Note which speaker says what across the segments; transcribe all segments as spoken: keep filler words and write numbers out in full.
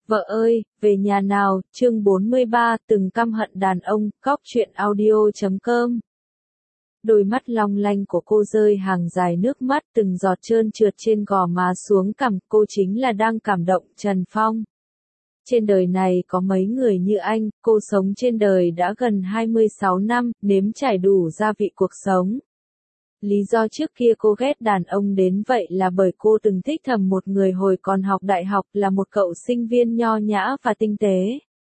Speaker 1: Vợ ơi, về nhà nào, chương bốn mươi ba, từng căm hận đàn ông, góc truyện audio chấm com. Đôi mắt long lanh của cô rơi hàng dài nước mắt từng giọt trơn trượt trên gò má xuống cằm, cô chính là đang cảm động Trần Phong. Trên đời này có mấy người như anh, cô sống trên đời đã gần hai mươi sáu năm, nếm trải đủ gia vị cuộc sống. Lý do trước kia cô ghét đàn ông đến vậy là bởi cô từng thích thầm một người hồi còn học đại học, là một cậu sinh viên nho nhã và tinh tế.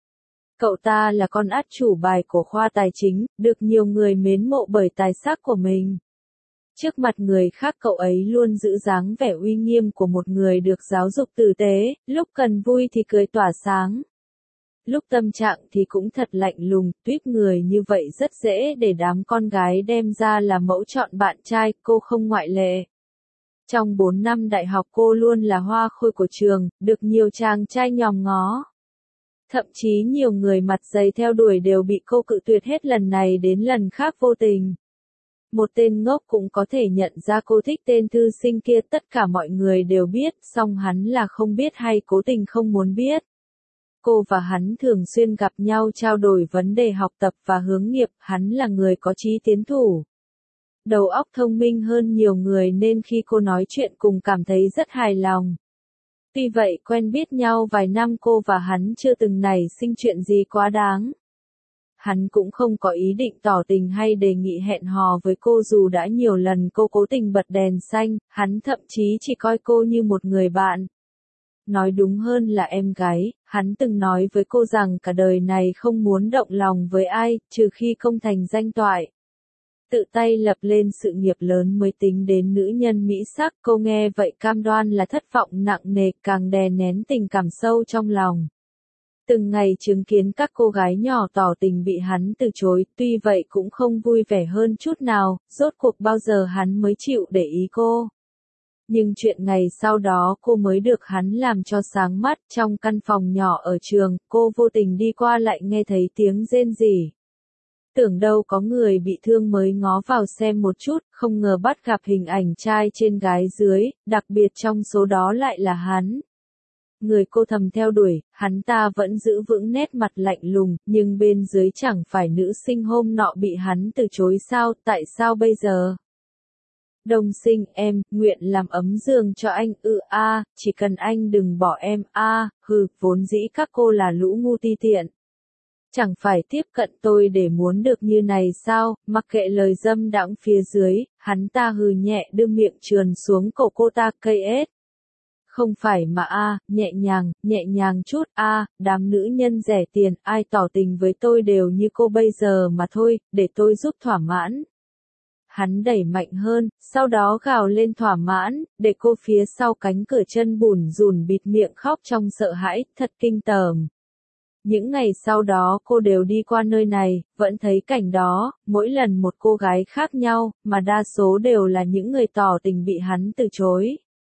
Speaker 1: Cậu ta là con át chủ bài của khoa tài chính, được nhiều người mến mộ bởi tài sắc của mình. Trước mặt người khác cậu ấy luôn giữ dáng vẻ uy nghiêm của một người được giáo dục tử tế, lúc cần vui thì cười tỏa sáng. Lúc tâm trạng thì cũng thật lạnh lùng, tuyết người như vậy rất dễ để đám con gái đem ra làm mẫu chọn bạn trai, cô không ngoại lệ. Trong bốn năm đại học cô luôn là hoa khôi của trường, được nhiều chàng trai nhòm ngó. Thậm chí nhiều người mặt dày theo đuổi đều bị cô cự tuyệt hết lần này đến lần khác vô tình. Một tên ngốc cũng có thể nhận ra cô thích tên thư sinh kia, tất cả mọi người đều biết, song hắn là không biết hay cố tình không muốn biết. Cô và hắn thường xuyên gặp nhau trao đổi vấn đề học tập và hướng nghiệp, hắn là người có chí tiến thủ. Đầu óc thông minh hơn nhiều người nên khi cô nói chuyện cùng cảm thấy rất hài lòng. Tuy vậy quen biết nhau vài năm cô và hắn chưa từng nảy sinh chuyện gì quá đáng. Hắn cũng không có ý định tỏ tình hay đề nghị hẹn hò với cô dù đã nhiều lần cô cố tình bật đèn xanh, hắn thậm chí chỉ coi cô như một người bạn. Nói đúng hơn là em gái, hắn từng nói với cô rằng cả đời này không muốn động lòng với ai, trừ khi công thành danh toại. Tự tay lập lên sự nghiệp lớn mới tính đến nữ nhân mỹ sắc, cô nghe vậy cam đoan là thất vọng nặng nề, càng đè nén tình cảm sâu trong lòng. Từng ngày chứng kiến các cô gái nhỏ tỏ tình bị hắn từ chối, tuy vậy cũng không vui vẻ hơn chút nào, rốt cuộc bao giờ hắn mới chịu để ý cô. Nhưng chuyện ngày sau đó cô mới được hắn làm cho sáng mắt, trong căn phòng nhỏ ở trường, cô vô tình đi qua lại nghe thấy tiếng rên rỉ. Tưởng đâu có người bị thương mới ngó vào xem một chút, không ngờ bắt gặp hình ảnh trai trên gái dưới, đặc biệt trong số đó lại là hắn. Người cô thầm theo đuổi, hắn ta vẫn giữ vững nét mặt lạnh lùng, nhưng bên dưới chẳng phải nữ sinh hôm nọ bị hắn từ chối sao, tại sao bây giờ? Đồng sinh, em, nguyện làm ấm giường cho anh, ư ừ, a, chỉ cần anh đừng bỏ em, a, à, hừ, vốn dĩ các cô là lũ ngu ti tiện. Chẳng phải tiếp cận tôi để muốn được như này sao, mặc kệ lời dâm đãng phía dưới, hắn ta hừ nhẹ đưa miệng trườn xuống cổ cô ta cây ết. Không phải mà a, à, nhẹ nhàng, nhẹ nhàng chút, a, à, đám nữ nhân rẻ tiền, ai tỏ tình với tôi đều như cô bây giờ mà thôi, để tôi giúp thỏa mãn. Hắn đẩy mạnh hơn, sau đó gào lên thỏa mãn, để cô phía sau cánh cửa chân bủn rủn bịt miệng khóc trong sợ hãi, thật kinh tởm. Những ngày sau đó cô đều đi qua nơi này, vẫn thấy cảnh đó, mỗi lần một cô gái khác nhau, mà đa số đều là những người tỏ tình bị hắn từ chối.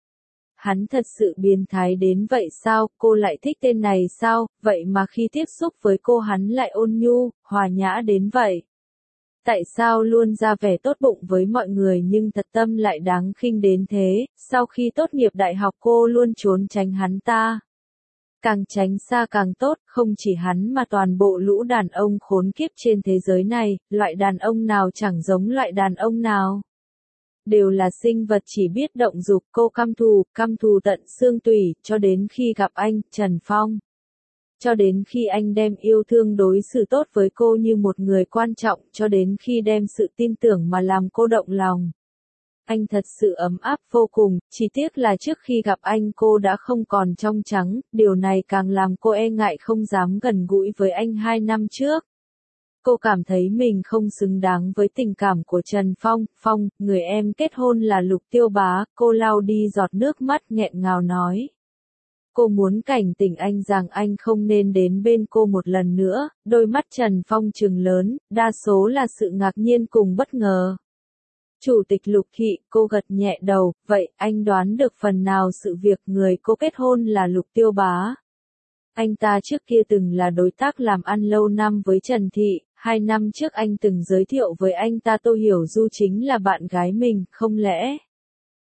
Speaker 1: Hắn thật sự biến thái đến vậy sao, cô lại thích tên này sao, vậy mà khi tiếp xúc với cô hắn lại ôn nhu, hòa nhã đến vậy. Tại sao luôn ra vẻ tốt bụng với mọi người nhưng thật tâm lại đáng khinh đến thế, sau khi tốt nghiệp đại học cô luôn trốn tránh hắn ta. Càng tránh xa càng tốt, không chỉ hắn mà toàn bộ lũ đàn ông khốn kiếp trên thế giới này, loại đàn ông nào chẳng giống loại đàn ông nào. Đều là sinh vật chỉ biết động dục, cô căm thù, căm thù tận xương tủy, cho đến khi gặp anh, Trần Phong. Cho đến khi anh đem yêu thương đối xử tốt với cô như một người quan trọng, cho đến khi đem sự tin tưởng mà làm cô động lòng. Anh thật sự ấm áp vô cùng, chỉ tiếc là trước khi gặp anh cô đã không còn trong trắng, điều này càng làm cô e ngại không dám gần gũi với anh hai năm trước. Cô cảm thấy mình không xứng đáng với tình cảm của Trần Phong, Phong, người em kết hôn là Lục Tiêu Bá, cô lau đi giọt nước mắt nghẹn ngào nói. Cô muốn cảnh tỉnh anh rằng anh không nên đến bên cô một lần nữa, đôi mắt Trần Phong trừng lớn, đa số là sự ngạc nhiên cùng bất ngờ. Chủ tịch Lục Thị, cô gật nhẹ đầu, vậy anh đoán được phần nào sự việc người cô kết hôn là Lục Tiêu Bá. Anh ta trước kia từng là đối tác làm ăn lâu năm với Trần Thị, hai năm trước anh từng giới thiệu với anh ta Tô Hiểu Du chính là bạn gái mình, không lẽ?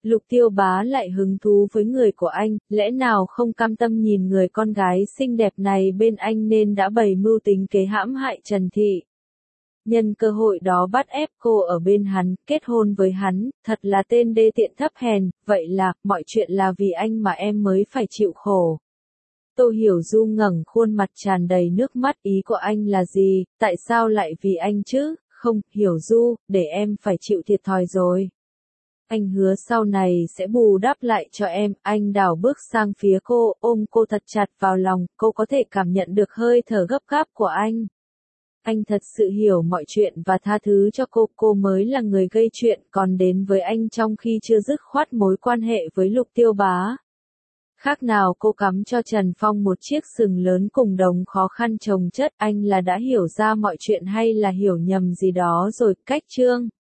Speaker 1: Lục Tiêu Bá lại hứng thú với người của anh, lẽ nào không cam tâm nhìn người con gái xinh đẹp này bên anh nên đã bày mưu tính kế hãm hại Trần Thị. Nhân cơ hội đó bắt ép cô ở bên hắn, kết hôn với hắn, thật là tên đê tiện thấp hèn, vậy là, mọi chuyện là vì anh mà em mới phải chịu khổ. Tô Hiểu Du ngẩng khuôn mặt tràn đầy nước mắt, ý của anh là gì, tại sao lại vì anh chứ, không, Hiểu Du, để em phải chịu thiệt thòi rồi. Anh hứa sau này sẽ bù đắp lại cho em, anh đảo bước sang phía cô, ôm cô thật chặt vào lòng, cô có thể cảm nhận được hơi thở gấp gáp của anh. Anh thật sự hiểu mọi chuyện và tha thứ cho cô, cô mới là người gây chuyện, còn đến với anh trong khi chưa dứt khoát mối quan hệ với Lục Tiêu Bá. Khác nào cô cắm cho Trần Phong một chiếc sừng lớn cùng đống khó khăn chồng chất, anh là đã hiểu ra mọi chuyện hay là hiểu nhầm gì đó rồi, cách chương.